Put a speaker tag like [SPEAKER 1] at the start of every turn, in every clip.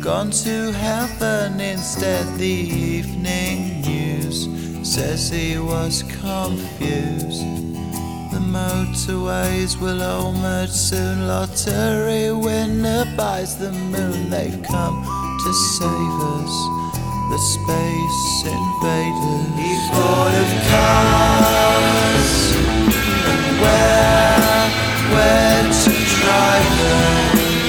[SPEAKER 1] gone to heaven instead. The evening news says he was confused. The motorways will all merge soon. Lottery winner buys the moon. They've come to save us, the space invaders. He thought of cars and where to drive them,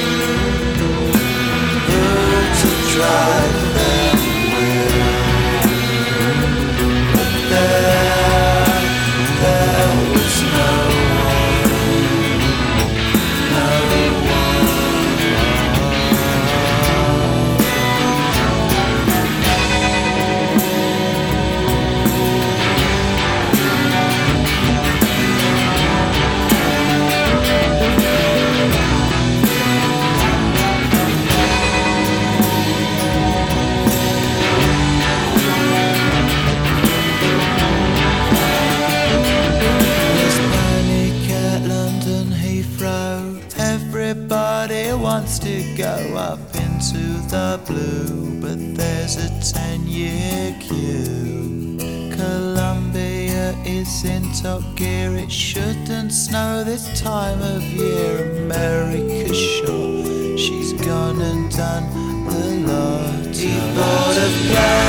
[SPEAKER 1] who to drive them with. But there was no one, no one. Everybody wants to go up into the blue, but there's a 10-year queue. Columbia is in top gear. It shouldn't snow this time of year. America's sure she's gone and done the lot. He bought a plane